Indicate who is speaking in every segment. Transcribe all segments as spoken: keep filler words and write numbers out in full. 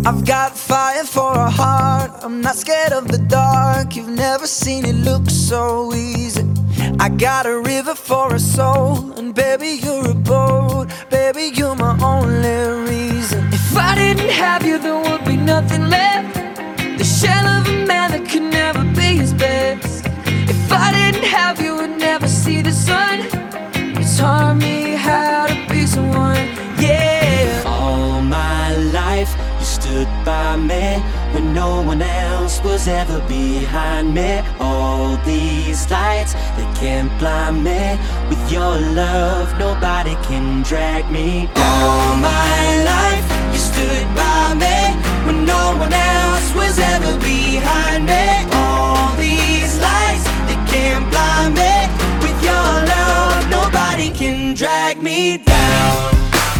Speaker 1: I've got fire for a heart, I'm not scared of the dark. You've never seen it look so easy. I got a river for a soul, and baby you're a boat. Baby you're my only reason. If I didn't have you there would be nothing left. The shell of a man that could never be his best. If I didn't have you would never see the sun. You taught me how to be someone, yeah.
Speaker 2: All my life you stood by me when no one else was ever behind me. All these lights, they can't blind me. With your love, nobody can drag me down. All my life, you stood by me when no one else was ever behind me. All these lights, they can't blind me. With your love, nobody can drag me down.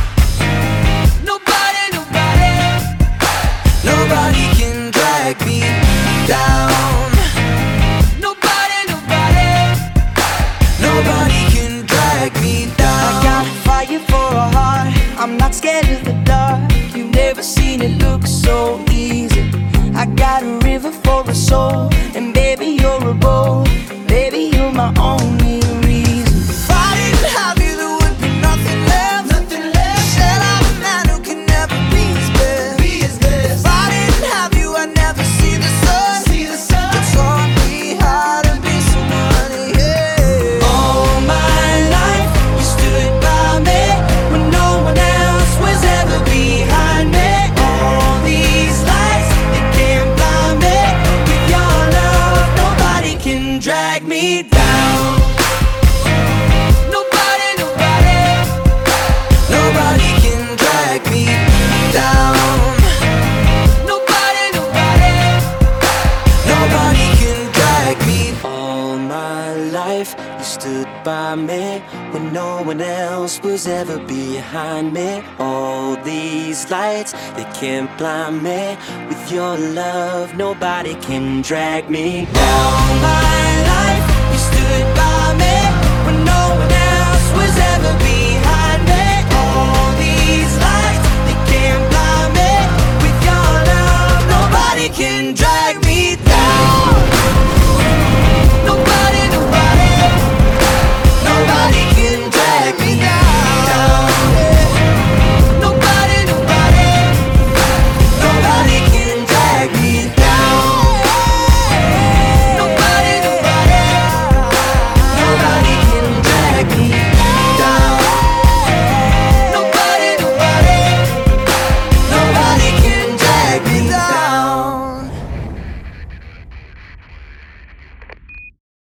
Speaker 1: Nobody can drag me down. Nobody, nobody, nobody can drag me down. I got fire for a heart, I'm not scared of the dark. You've never seen it look so easy. I got a river for a soul, and baby you're a boat. Baby you're my only reason. If I didn't have you there would be nothing left. Nothing left. Shell of a man who can never be his best. Be his best. If I didn't have you I'd never see the sun. See the sun. You taught me how to be someone, yeah.
Speaker 2: All my life you stood by me when no one else was ever behind me. All these lights, they can't blind me. With your love, nobody can drag me down.
Speaker 1: Nobody, nobody, nobody can drag me down. Nobody, nobody, nobody can drag me.
Speaker 2: All my life you stood by me when no one else was ever behind me. All these lights, they can't blind me. With your love, nobody can drag me down.
Speaker 1: All my